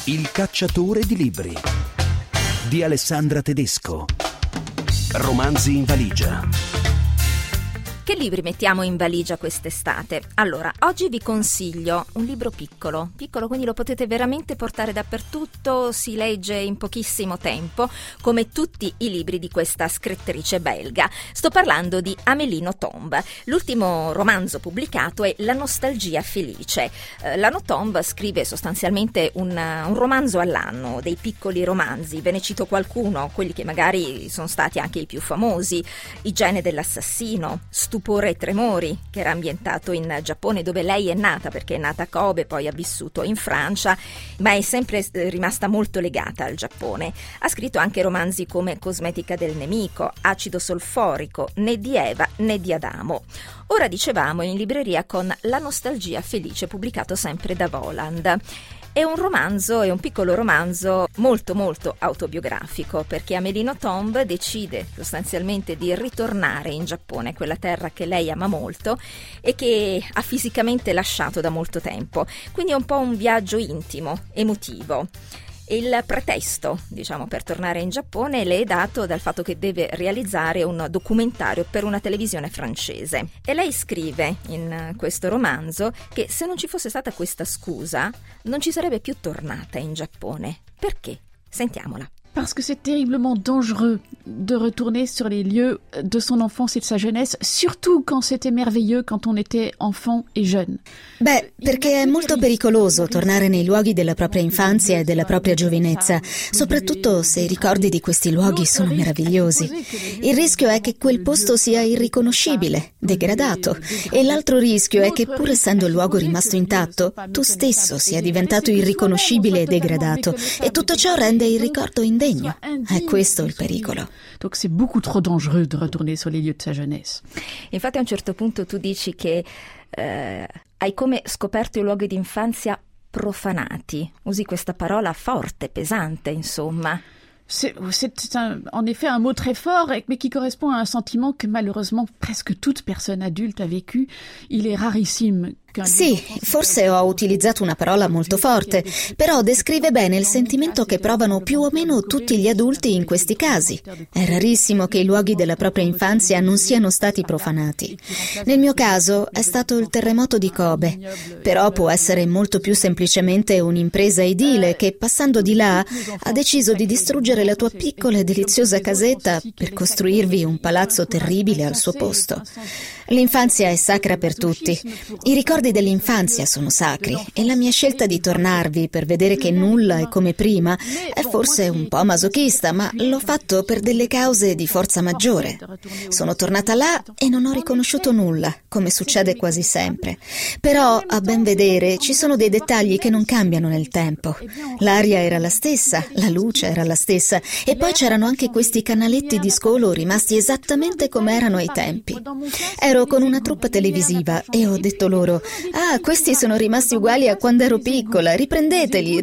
Il cacciatore di libri di Alessandra Tedesco. Romanzi in valigia. Che libri mettiamo in valigia quest'estate? Allora, oggi vi consiglio un libro piccolo, quindi lo potete veramente portare dappertutto, si legge in pochissimo tempo, come tutti i libri di questa scrittrice belga. Sto parlando di Amélie Nothomb. L'ultimo romanzo pubblicato è La nostalgia felice. La Nothomb scrive sostanzialmente un romanzo all'anno, dei piccoli romanzi. Ve ne cito qualcuno, quelli che magari sono stati anche i più famosi: Igiene dell'assassino, Stupore e tremori, che era ambientato in Giappone, dove lei è nata, perché è nata a Kobe, poi ha vissuto in Francia, ma è sempre rimasta molto legata al Giappone. Ha scritto anche romanzi come Cosmetica del nemico, Acido solforico, Né di Eva né di Adamo. Ora, dicevamo, in libreria con La nostalgia felice, pubblicato sempre da Voland. È un piccolo romanzo molto autobiografico, perché Amélie Nothomb decide sostanzialmente di ritornare in Giappone, quella terra che lei ama molto e che ha fisicamente lasciato da molto tempo. Quindi è un po' un viaggio intimo, emotivo. Il pretesto, per tornare in Giappone le è dato dal fatto che deve realizzare un documentario per una televisione francese. E lei scrive in questo romanzo che se non ci fosse stata questa scusa non ci sarebbe più tornata in Giappone. Perché? Sentiamola. Parce que c'est terriblement dangereux de retourner sur les lieux de son enfance et de sa jeunesse, surtout quand c'était merveilleux quand on était enfant et jeune. Perché è molto pericoloso tornare nei luoghi della propria infanzia e della propria giovinezza, soprattutto se i ricordi di questi luoghi sono meravigliosi. Il rischio è che quel posto sia irriconoscibile, degradato, e l'altro rischio è che, pur essendo il luogo rimasto intatto, tu stesso sia diventato irriconoscibile e degradato, e tutto ciò rende il ricordo indegno. È questo il pericolo. Donc c'est beaucoup trop dangereux de retourner sur les lieux de sa jeunesse. Infatti a un certo punto tu dici che hai come scoperto i luoghi d'infanzia profanati. Usi questa parola forte, pesante, insomma. C'est en effet un mot très fort, mais qui correspond à un sentiment que malheureusement presque toute personne adulte a vécu. Il est rarissime. Sì, forse ho utilizzato una parola molto forte, però descrive bene il sentimento che provano più o meno tutti gli adulti in questi casi. È rarissimo che i luoghi della propria infanzia non siano stati profanati. Nel mio caso è stato il terremoto di Kobe, però può essere molto più semplicemente un'impresa edile che, passando di là, ha deciso di distruggere la tua piccola e deliziosa casetta per costruirvi un palazzo terribile al suo posto. L'infanzia è sacra per tutti. I ricordi dell'infanzia sono sacri e la mia scelta di tornarvi per vedere che nulla è come prima è forse un po' masochista, ma l'ho fatto per delle cause di forza maggiore. Sono tornata là e non ho riconosciuto nulla, come succede quasi sempre. Però, a ben vedere, ci sono dei dettagli che non cambiano nel tempo. L'aria era la stessa, la luce era la stessa, e poi c'erano anche questi canaletti di scolo rimasti esattamente come erano ai tempi. Ero con una troupe televisiva e ho detto loro: questi sono rimasti uguali a quando ero piccola, riprendeteli.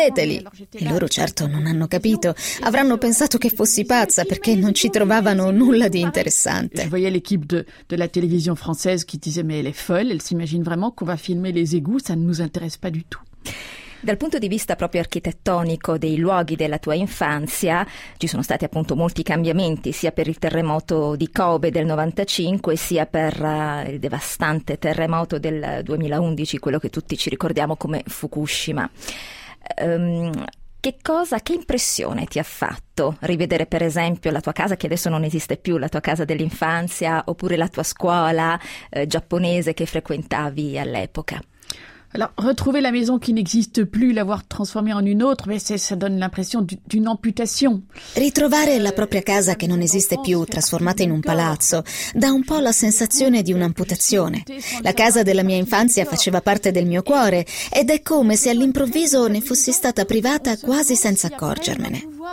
E loro certo non hanno capito, avranno pensato che fossi pazza perché non ci trovavano nulla di interessante. Je voyais l'équipe de la télévision française qui disait mais elle est folle, elle s'imagine vraiment qu'on va filmer les égouts, ça ne nous intéresse pas du tout. Dal punto di vista proprio architettonico dei luoghi della tua infanzia ci sono stati appunto molti cambiamenti, sia per il terremoto di Kobe del 95 sia per il devastante terremoto del 2011, quello che tutti ci ricordiamo come Fukushima. Che impressione ti ha fatto rivedere per esempio la tua casa, che adesso non esiste più, la tua casa dell'infanzia, oppure la tua scuola giapponese che frequentavi all'epoca? Alors, retrouver la maison qui n'existe plus, l'avoir transformée en une autre, mais ça donne l'impression d'une amputation. Ritrovare la propria casa che non esiste più, trasformata in un palazzo, dà un po' la sensazione di un'amputazione. La casa della mia infanzia faceva parte del mio cuore ed è come se all'improvviso ne fossi stata privata quasi senza accorgermene.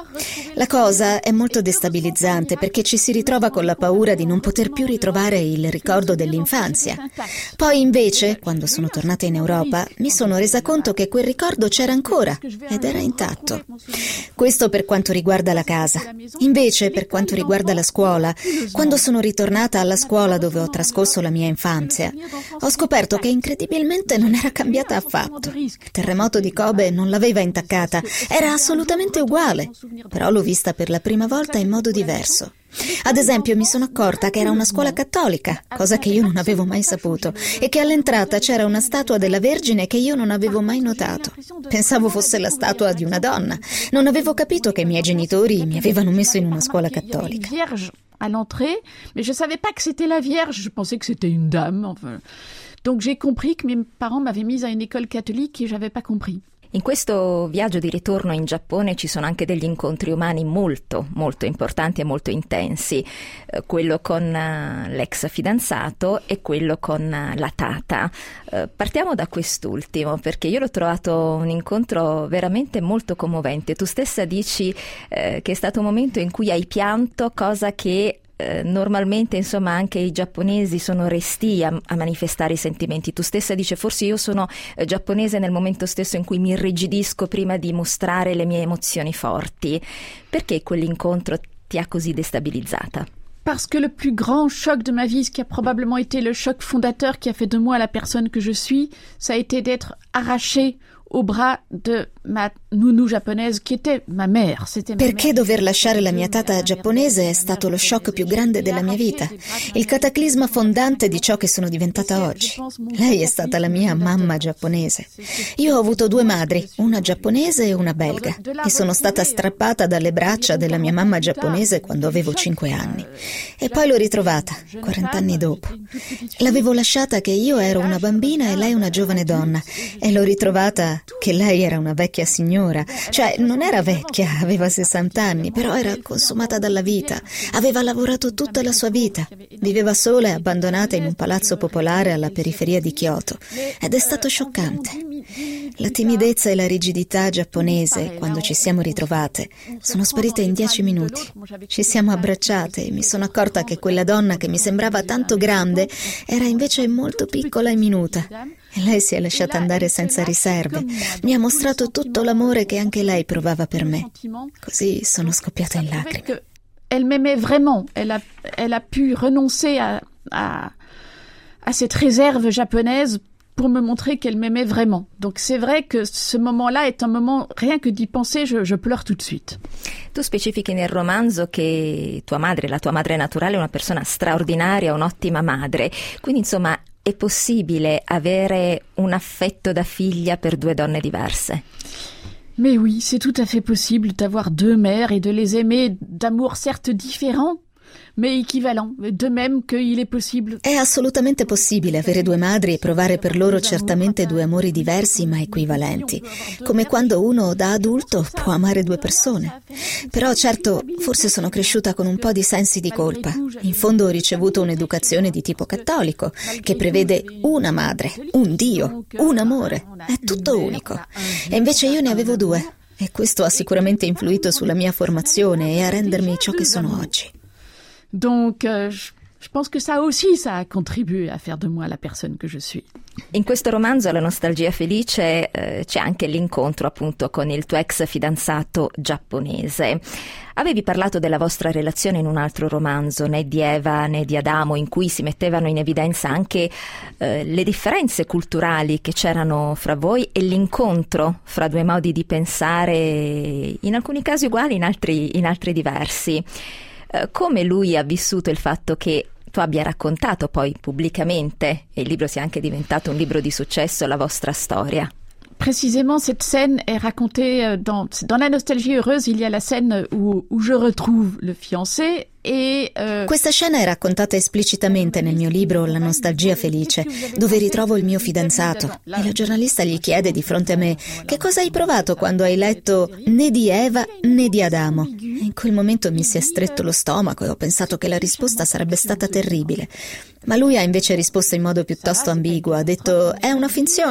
La cosa è molto destabilizzante perché ci si ritrova con la paura di non poter più ritrovare il ricordo dell'infanzia. Poi invece, quando sono tornata in Europa, mi sono resa conto che quel ricordo c'era ancora ed era intatto. Questo per quanto riguarda la casa. Invece, per quanto riguarda la scuola, quando sono ritornata alla scuola dove ho trascorso la mia infanzia, ho scoperto che incredibilmente non era cambiata affatto. Il terremoto di Kobe non l'aveva intaccata, era assolutamente uguale, però l'ho vista per la prima volta in modo diverso. Ad esempio, mi sono accorta che era una scuola cattolica, cosa che io non avevo mai saputo, e che all'entrata c'era una statua della Vergine che io non avevo mai notato. Pensavo fosse la statua di una donna. Non avevo capito che i miei genitori mi avevano messo in una scuola cattolica. À l'entrée, mais je savais pas que c'était la Vierge, je pensais que c'était une dame. Enfin. Donc j'ai compris que mes parents m'avaient mise à une école catholique et j'avais pas compris. In questo viaggio di ritorno in Giappone ci sono anche degli incontri umani molto, molto importanti e molto intensi, quello con l'ex fidanzato e quello con la tata. Partiamo da quest'ultimo, perché io l'ho trovato un incontro veramente molto commovente. Tu stessa dici che è stato un momento in cui hai pianto, cosa che normalmente insomma anche i giapponesi sono restii a manifestare i sentimenti. Tu stessa dice forse io sono giapponese nel momento stesso in cui mi irrigidisco prima di mostrare le mie emozioni forti. Perché quell'incontro ti ha così destabilizzata? Parce que le plus grand choc de ma vie, ce qui a probablement été le choc fondateur qui a fait de moi la personne que je suis, ça a été d'être arrachée au bras de ma nounou japonaise che était ma mère. Perché dover lasciare la mia tata giapponese è stato lo shock più grande della mia vita, il cataclisma fondante di ciò che sono diventata oggi. Lei è stata la mia mamma giapponese. Io ho avuto 2 madri, una giapponese e una belga, e sono stata strappata dalle braccia della mia mamma giapponese quando avevo 5 anni. E poi l'ho ritrovata, 40 anni dopo. L'avevo lasciata che io ero una bambina e lei una giovane donna, e l'ho ritrovata che lei era una vecchia signora, cioè non era vecchia, aveva 60 anni, però era consumata dalla vita, aveva lavorato tutta la sua vita, viveva sola e abbandonata in un palazzo popolare alla periferia di Kyoto, ed è stato scioccante. La timidezza e la rigidità giapponese, quando ci siamo ritrovate, sono sparite in 10 minuti. Ci siamo abbracciate e mi sono accorta che quella donna che mi sembrava tanto grande era invece molto piccola e minuta. E lei si è lasciata andare senza riserve. Mi ha mostrato tutto l'amore che anche lei provava per me. Così sono scoppiata in lacrime. Elle m'aimait vraiment. Elle a pu renoncer à cette réserve japonaise pour me montrer qu'elle m'aimait vraiment. Donc c'est vrai que ce moment-là est un moment, rien que d'y penser, je pleure tout de suite. Tu specifichi nel romanzo che tua madre, la tua madre naturale, è una persona straordinaria, un'ottima madre. Quindi insomma è possibile avere un affetto da figlia per 2 donne diverse? Mais oui, c'est tout à fait possible d'avoir 2 mères et de les aimer d'amour certes différents, mais équivalent, de même qu'il est possible. È assolutamente possibile avere 2 madri e provare per loro certamente 2 amori diversi ma equivalenti, come quando uno da adulto può amare 2 persone. Però certo, forse sono cresciuta con un po' di sensi di colpa. In fondo ho ricevuto un'educazione di tipo cattolico, che prevede una madre, un Dio, un amore, è tutto unico. E invece io ne avevo 2, e questo ha sicuramente influito sulla mia formazione e a rendermi ciò che sono oggi. Donc, je pense que ça aussi, ça a contribué à faire de moi la personne que je suis. In questo romanzo, La nostalgia felice, c'è anche l'incontro appunto con il tuo ex fidanzato giapponese. Avevi parlato della vostra relazione in un altro romanzo, né di Eva né di Adamo, in cui si mettevano in evidenza anche le differenze culturali che c'erano fra voi e l'incontro fra 2 modi di pensare, in alcuni casi uguali, in altri diversi. Come lui ha vissuto il fatto che tu abbia raccontato poi pubblicamente, e il libro sia anche diventato un libro di successo, la vostra storia? Précisément, cette scène est racontée dans La nostalgie heureuse. Il y a la scène où je retrouve le fiancé e questa scena è raccontata esplicitamente nel mio libro La nostalgia felice, dove ritrovo il mio fidanzato e la giornalista gli chiede di fronte a me: che cosa hai provato quando hai letto né di Eva né di Adamo? In quel momento mi si è stretto lo stomaco e ho pensato che la risposta sarebbe stata terribile, ma lui ha invece risposto in modo piuttosto ambiguo, ha detto: è una finzione.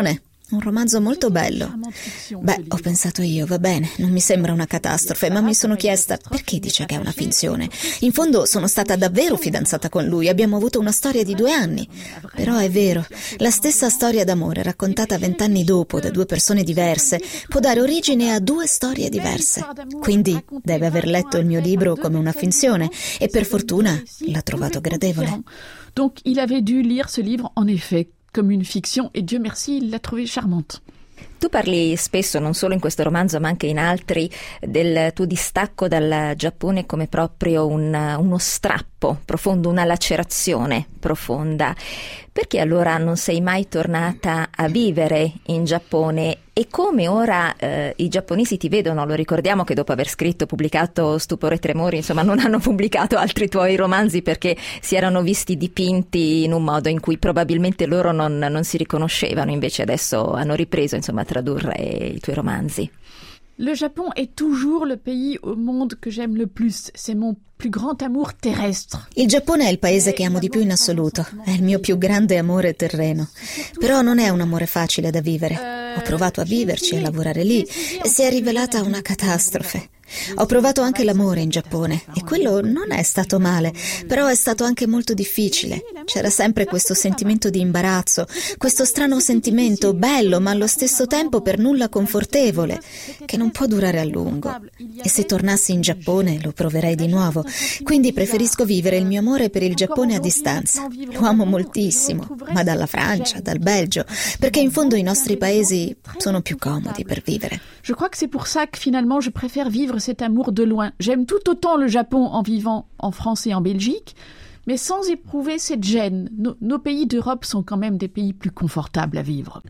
un romanzo molto bello. Beh, ho pensato io, va bene, non mi sembra una catastrofe, ma mi sono chiesta perché dice che è una finzione. In fondo sono stata davvero fidanzata con lui, abbiamo avuto una storia di 2 anni. Però è vero, la stessa storia d'amore raccontata 20 anni dopo da 2 persone diverse può dare origine a 2 storie diverse. Quindi deve aver letto il mio libro come una finzione e per fortuna l'ha trovato gradevole. Donc il avait dû lire ce livre en effet comme une fiction et Dieu merci, il l'a trouvée charmante. Tu parli spesso, non solo in questo romanzo ma anche in altri, del tuo distacco dal Giappone come proprio uno strappo profondo, una lacerazione profonda. Perché allora non sei mai tornata a vivere in Giappone? E come ora i giapponesi ti vedono? Lo ricordiamo che dopo aver scritto, pubblicato Stupore e Tremori, insomma non hanno pubblicato altri tuoi romanzi perché si erano visti dipinti in un modo in cui probabilmente loro non si riconoscevano, invece adesso hanno ripreso insomma a tradurre i tuoi romanzi. Le Japon est toujours le pays au monde que j'aime le plus. C'est mon plus grand amour terrestre. Il Giappone è il paese che amo di più in assoluto. È il mio più grande amore terreno. Però non è un amore facile da vivere. Ho provato a viverci, a lavorare lì e si è rivelata una catastrofe. Ho provato anche l'amore in Giappone e quello non è stato male, però è stato anche molto difficile. C'era sempre questo sentimento di imbarazzo, questo strano sentimento bello ma allo stesso tempo per nulla confortevole, che non può durare a lungo. E se tornassi in Giappone lo proverei di nuovo, quindi preferisco vivere il mio amore per il Giappone a distanza. Lo amo moltissimo, ma dalla Francia, dal Belgio, perché in fondo i nostri paesi sono più comodi per vivere. Je crois que c'est pour ça que finalement je préfère vivre cet amour de loin. J'aime tout autant le Japon en vivant en France et en Belgique, mais sans éprouver cette gêne. Nos pays d'Europe sont quand même des pays plus confortables à vivre.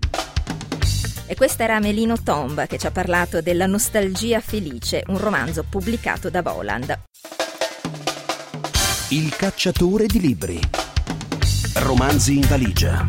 E questa era Amelino Tomba che ci ha parlato della Nostalgia felice, un romanzo pubblicato da Voland. Il cacciatore di libri. Romanzi in valigia.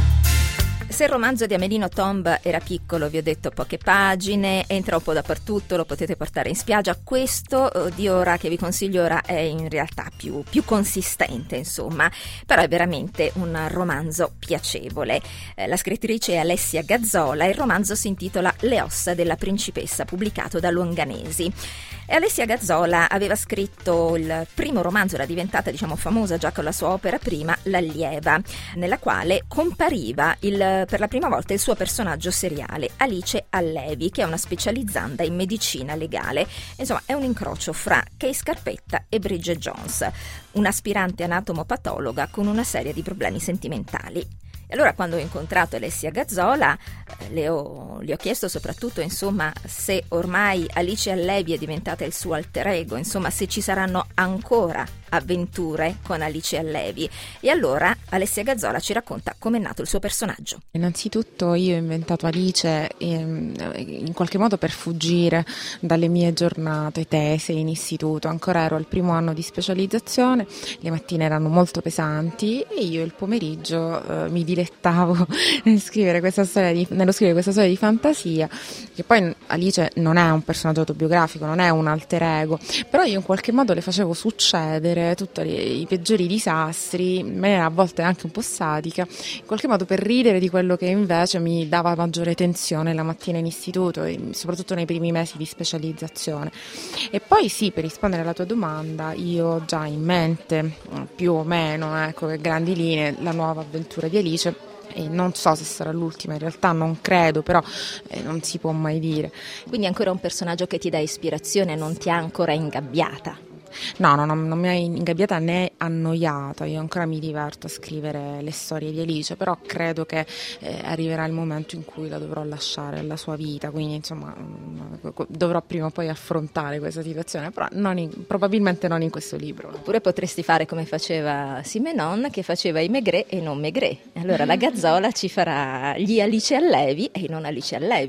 Se il romanzo di Amelino Tomba era piccolo, vi ho detto poche pagine, entra un po' dappertutto, lo potete portare in spiaggia, questo di ora che vi consiglio ora è in realtà più consistente, insomma, però è veramente un romanzo piacevole. La scrittrice è Alessia Gazzola e il romanzo si intitola Le ossa della principessa, pubblicato da Longanesi. E Alessia Gazzola aveva scritto il primo romanzo, era diventata famosa già con la sua opera prima, L'allieva, nella quale compariva per la prima volta il suo personaggio seriale, Alice Allevi, che è una specializzanda in medicina legale. Insomma, è un incrocio fra Kay Scarpetta e Bridget Jones, un'aspirante anatomopatologa con una serie di problemi sentimentali. E allora quando ho incontrato Alessia Gazzola le ho chiesto soprattutto se ormai Alice Allevi è diventata il suo alter ego, se ci saranno ancora avventure con Alice Allevi. E allora Alessia Gazzola ci racconta come è nato il suo personaggio. Innanzitutto io ho inventato Alice in qualche modo per fuggire dalle mie giornate tese in istituto. Ancora ero al primo anno di specializzazione, le mattine erano molto pesanti e io il pomeriggio mi dilettavo nello scrivere questa storia di fantasia, che poi Alice non è un personaggio autobiografico, non è un alter ego, però io in qualche modo le facevo succedere tutti i peggiori disastri in maniera a volte anche un po' sadica, in qualche modo per ridere di quello che invece mi dava maggiore tensione la mattina in istituto e soprattutto nei primi mesi di specializzazione. E poi sì, per rispondere alla tua domanda, io ho già in mente più o meno a grandi linee la nuova avventura di Alice. E non so se sarà l'ultima, in realtà non credo, però non si può mai dire. Quindi ancora un personaggio che ti dà ispirazione, non ti ha ancora ingabbiata? No, non mi ha ingabbiata né annoiata, io ancora mi diverto a scrivere le storie di Alice, però credo che arriverà il momento in cui la dovrò lasciare alla sua vita, quindi dovrò prima o poi affrontare questa situazione, però probabilmente non in questo libro. Oppure potresti fare come faceva Simenon, che faceva i Maigret e non Maigret. Allora la Gazzola ci farà gli Alice Allevi e non Alice Allevi.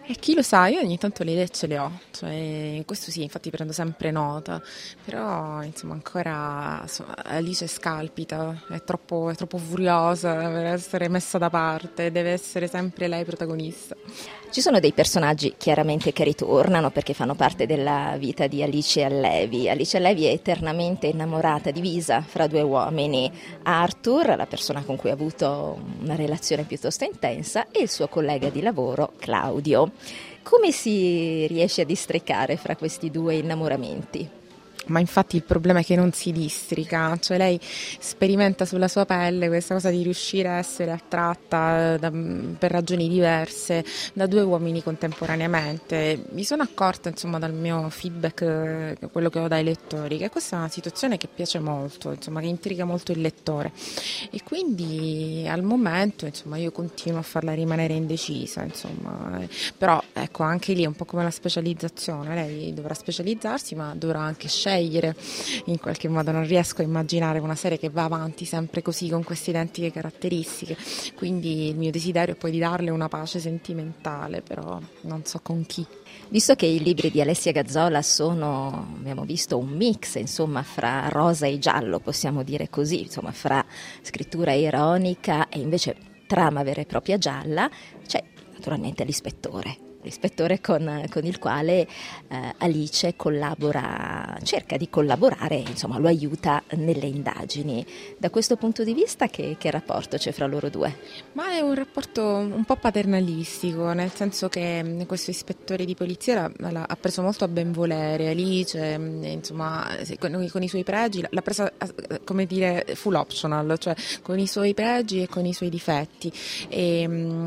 E chi lo sa, io ogni tanto le idee ce le ho, cioè, questo sì, infatti prendo sempre nota, però insomma ancora Alice scalpita, è troppo furiosa per essere messa da parte, deve essere sempre lei protagonista. Ci sono dei personaggi chiaramente che ritornano perché fanno parte della vita di Alice Allevi. Alice Allevi è eternamente innamorata, divisa fra due uomini, Arthur, la persona con cui ha avuto una relazione piuttosto intensa, e il suo collega di lavoro Claudio. Come si riesce a districare fra questi due innamoramenti? Ma infatti il problema è che non si districa, cioè lei sperimenta sulla sua pelle questa cosa di riuscire a essere attratta per ragioni diverse da due uomini contemporaneamente. Mi sono accorta, insomma, dal mio feedback, quello che ho dai lettori, che questa è una situazione che piace molto, insomma, che intriga molto il lettore, e quindi al momento, insomma, io continuo a farla rimanere indecisa, insomma, però ecco, anche lì è un po' come la specializzazione, lei dovrà specializzarsi ma dovrà anche scegliere in qualche modo. Non riesco a immaginare una serie che va avanti sempre così con queste identiche caratteristiche, quindi il mio desiderio è poi di darle una pace sentimentale, però non so con chi. Visto che i libri di Alessia Gazzola sono, abbiamo visto, un mix, insomma, fra rosa e giallo, possiamo dire così, insomma, fra scrittura ironica e invece trama vera e propria gialla, c'è naturalmente l'ispettore con il quale Alice collabora, cerca di collaborare, insomma lo aiuta nelle indagini. Da questo punto di vista che rapporto c'è fra loro due? Ma è un rapporto un po' paternalistico, nel senso che questo ispettore di polizia ha preso molto a benvolere Alice, insomma con i suoi pregi, l'ha presa come dire full optional, cioè con i suoi pregi e con i suoi difetti, e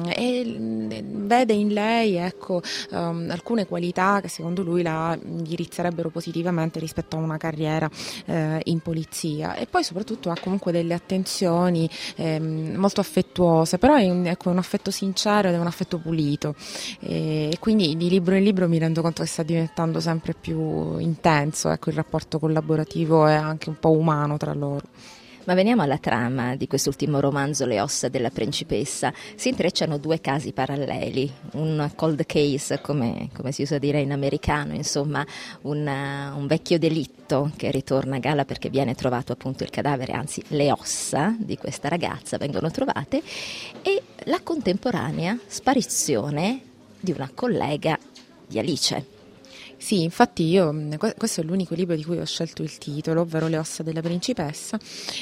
vede in lei, ecco, alcune qualità che secondo lui la indirizzerebbero positivamente rispetto a una carriera in polizia, e poi soprattutto ha comunque delle attenzioni molto affettuose, però è un affetto sincero ed è un affetto pulito, e quindi di libro in libro mi rendo conto che sta diventando sempre più intenso, ecco, il rapporto collaborativo e anche un po' umano tra loro. Ma veniamo alla trama di quest'ultimo romanzo, Le ossa della principessa. Si intrecciano due casi paralleli, un cold case, come si usa dire in americano, insomma, un vecchio delitto che ritorna a galla perché viene trovato appunto il cadavere, anzi le ossa di questa ragazza vengono trovate, e la contemporanea sparizione di una collega di Alice. Sì, infatti questo è l'unico libro di cui ho scelto il titolo, ovvero Le ossa della principessa,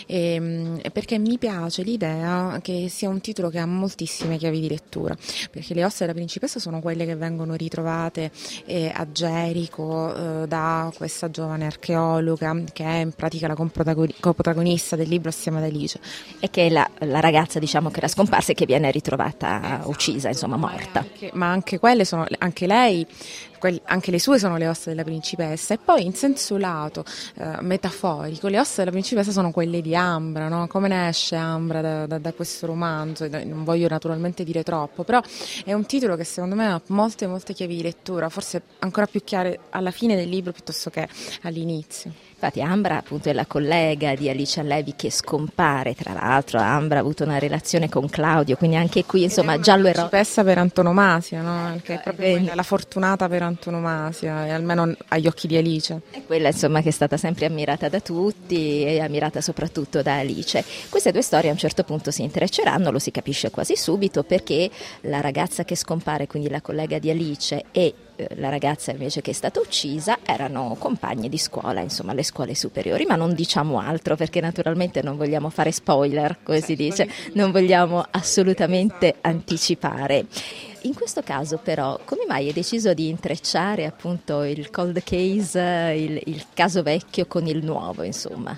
perché mi piace l'idea che sia un titolo che ha moltissime chiavi di lettura, perché le ossa della principessa sono quelle che vengono ritrovate a Gerico da questa giovane archeologa che è in pratica la coprotagonista del libro assieme ad Alice. E che è la ragazza, diciamo, che era scomparsa e che viene ritrovata uccisa, insomma morta. Ma anche quelle sono, anche lei, anche le sue sono le ossa della principessa, e poi in senso lato metaforico le ossa della principessa sono quelle di Ambra, no? Come ne esce Ambra da questo romanzo? Non voglio naturalmente dire troppo, però è un titolo che secondo me ha molte chiavi di lettura, forse ancora più chiare alla fine del libro piuttosto che all'inizio. Infatti Ambra appunto è la collega di Alice Allevi che scompare, tra l'altro Ambra ha avuto una relazione con Claudio, quindi anche qui insomma giallo erotico. Principessa per antonomasia, no? Che è proprio la fortunata per antonomasia, e almeno agli occhi di Alice. È quella insomma che è stata sempre ammirata da tutti e ammirata soprattutto da Alice. Queste due storie a un certo punto si intrecceranno, lo si capisce quasi subito, perché la ragazza che scompare, quindi la collega di Alice, e la ragazza invece che è stata uccisa erano compagne di scuola, insomma le scuole superiori, ma non diciamo altro perché naturalmente non vogliamo fare spoiler, come si dice, non vogliamo assolutamente anticipare. In questo caso però come mai hai deciso di intrecciare appunto il cold case, il caso vecchio con il nuovo, insomma?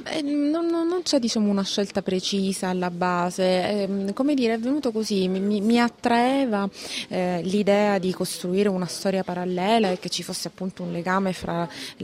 Non c'è diciamo una scelta precisa alla base, come dire, è venuto così, mi attraeva l'idea di costruire una storia parallela e che ci fosse appunto un legame fra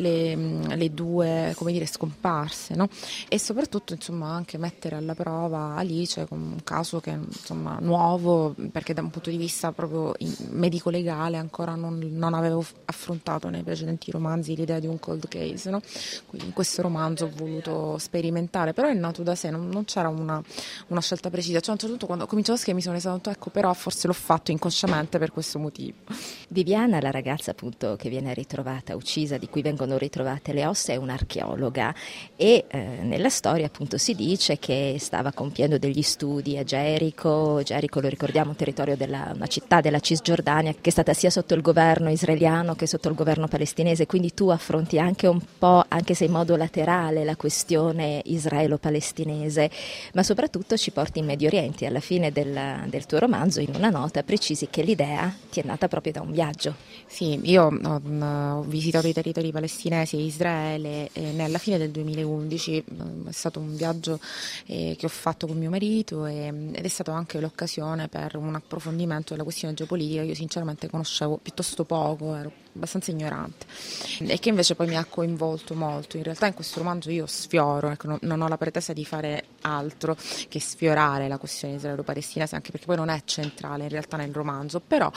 le due, come dire, scomparse, no? E soprattutto insomma anche mettere alla prova Alice con un caso che insomma nuovo, perché da un punto di vista esperienza proprio medico-legale ancora non avevo affrontato nei precedenti romanzi l'idea di un cold case, no? Quindi in questo romanzo ho voluto sperimentare, però è nato da sé, non c'era una scelta precisa. Cioè, a un certo punto, quando ho cominciato a scrivere, mi sono resa conto, ecco, però forse l'ho fatto inconsciamente per questo motivo. Viviana, la ragazza appunto che viene ritrovata uccisa, di cui vengono ritrovate le ossa, è un'archeologa e nella storia appunto si dice che stava compiendo degli studi a Gerico, lo ricordiamo, territorio una città della Cisgiordania che è stata sia sotto il governo israeliano che sotto il governo palestinese, quindi tu affronti anche un po', anche se in modo laterale, la questione israelo-palestinese, ma soprattutto ci porti in Medio Oriente. Alla fine del tuo romanzo, in una nota, precisi che l'idea ti è nata proprio da un viaggio. Sì, io ho visitato i territori palestinesi e Israele alla fine del 2011, è stato un viaggio che ho fatto con mio marito ed è stata anche l'occasione per un approfondimento della questione geopolitica. Io sinceramente conoscevo piuttosto poco, ero abbastanza ignorante e che invece poi mi ha coinvolto molto. In realtà in questo romanzo io sfioro, ecco, non ho la pretesa di fare altro che sfiorare la questione israelo-palestinese, anche perché poi non è centrale in realtà nel romanzo, però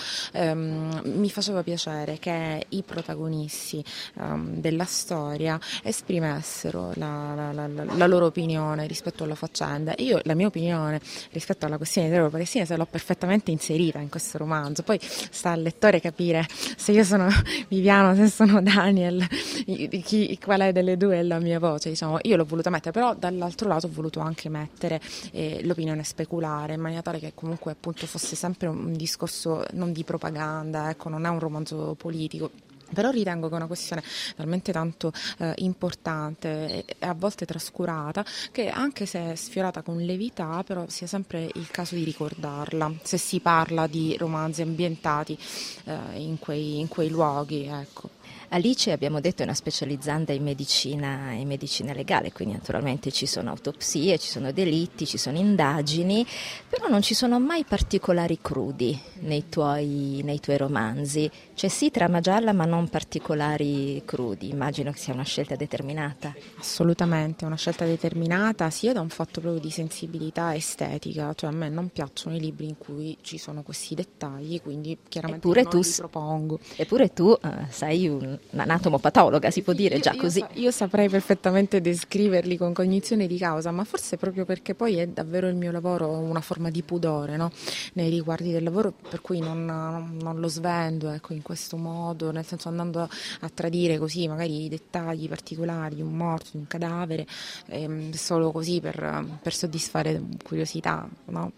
mi faceva piacere che i protagonisti della storia esprimessero la loro opinione rispetto alla faccenda. Io la mia opinione rispetto alla questione israelo-palestinese l'ho perfettamente inserita in questo romanzo, poi sta al lettore capire se io sono Viviana, se sono Daniel, qual è delle due è la mia voce, diciamo. Io l'ho voluta mettere, però dall'altro lato ho voluto anche mettere l'opinione speculare, in maniera tale che comunque appunto fosse sempre un discorso non di propaganda, ecco, non è un romanzo politico. Però ritengo che è una questione talmente tanto importante e a volte trascurata, che anche se è sfiorata con levità, però sia sempre il caso di ricordarla, se si parla di romanzi ambientati in quei luoghi, ecco. Alice, abbiamo detto, è una specializzanda in medicina legale, quindi naturalmente ci sono autopsie, ci sono delitti, ci sono indagini, però non ci sono mai particolari crudi nei tuoi romanzi. Cioè sì, trama gialla, ma non particolari crudi. Immagino che sia una scelta determinata. Assolutamente, una scelta determinata, sia da un fatto proprio di sensibilità estetica, cioè a me non piacciono i libri in cui ci sono questi dettagli, quindi chiaramente non li propongo. Eppure tu sei un'anatomopatologa, si può dire già così. Io saprei perfettamente descriverli con cognizione di causa, ma forse proprio perché poi è davvero il mio lavoro una forma di pudore, no? Nei riguardi del lavoro, per cui non lo svendo, ecco, in questo modo, nel senso andando a tradire così magari i dettagli particolari di un morto, di un cadavere, solo così per soddisfare curiosità, no?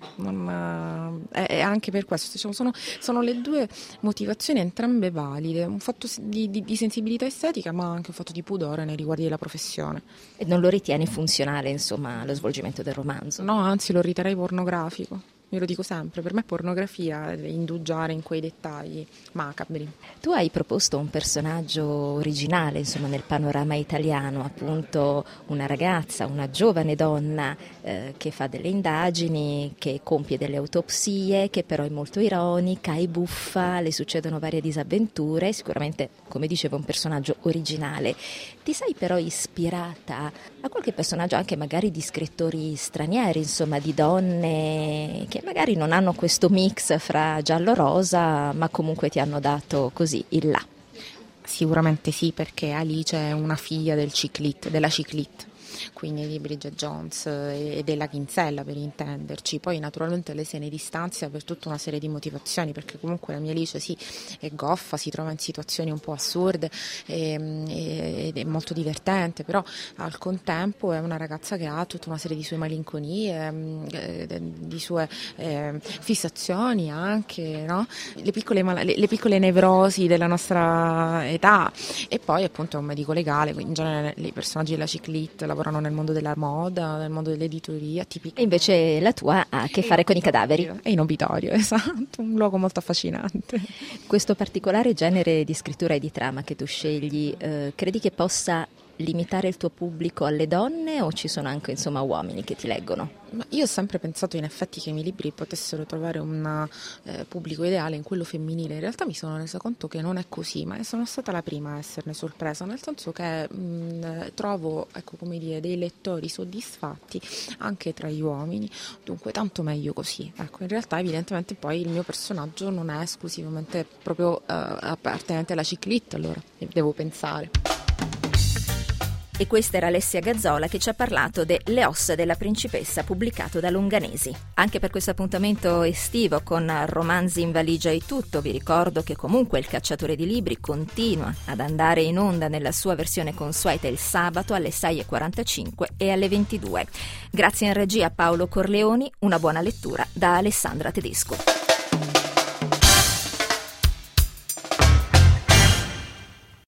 È anche per questo, diciamo, sono le due motivazioni entrambe valide, un fatto di sensibilità estetica, ma anche un fatto di pudore nei riguardi della professione. E non lo ritieni funzionale, insomma, allo svolgimento del romanzo? No, anzi lo riterrei pornografico. Io lo dico sempre, per me è pornografia indugiare in quei dettagli macabri. Tu hai proposto un personaggio originale, insomma, nel panorama italiano, appunto una ragazza, una giovane donna che fa delle indagini, che compie delle autopsie, che però è molto ironica e buffa, le succedono varie disavventure, sicuramente, come dicevo, un personaggio originale. Ti sei però ispirata a qualche personaggio anche magari di scrittori stranieri, insomma, di donne che magari non hanno questo mix fra giallo-rosa, ma comunque ti hanno dato così il là? Sicuramente sì, perché Alice è una figlia della Ciclit, quindi di Bridget Jones e della Kinsella, per intenderci. Poi naturalmente lei se ne distanzia per tutta una serie di motivazioni, perché comunque la mia Alice sì, è goffa, si trova in situazioni un po' assurde ed è molto divertente, però al contempo è una ragazza che ha tutta una serie di sue malinconie, di sue fissazioni anche, no? Le piccole nevrosi della nostra età. E poi appunto è un medico legale, quindi in genere i personaggi della Ciclit lavorano nel mondo della moda, nel mondo dell'editoria, tipico. E invece la tua ha a che fare con i cadaveri. È in obitorio, esatto, un luogo molto affascinante. Questo particolare genere di scrittura e di trama che tu scegli, credi che possa limitare il tuo pubblico alle donne o ci sono anche uomini che ti leggono? Ma io ho sempre pensato in effetti che i miei libri potessero trovare un pubblico ideale in quello femminile. In realtà mi sono resa conto che non è così, ma sono stata la prima a esserne sorpresa, nel senso che trovo, dei lettori soddisfatti anche tra gli uomini, dunque tanto meglio così. In realtà evidentemente poi il mio personaggio non è esclusivamente proprio appartenente alla cicletta, allora devo pensare. E questa era Alessia Gazzola che ci ha parlato de Le ossa della principessa, pubblicato da Longanesi. Anche per questo appuntamento estivo con Romanzi in valigia e tutto, vi ricordo che comunque Il Cacciatore di Libri continua ad andare in onda nella sua versione consueta il sabato alle 6:45 e alle 22. Grazie in regia a Paolo Corleoni, una buona lettura da Alessandra Tedesco.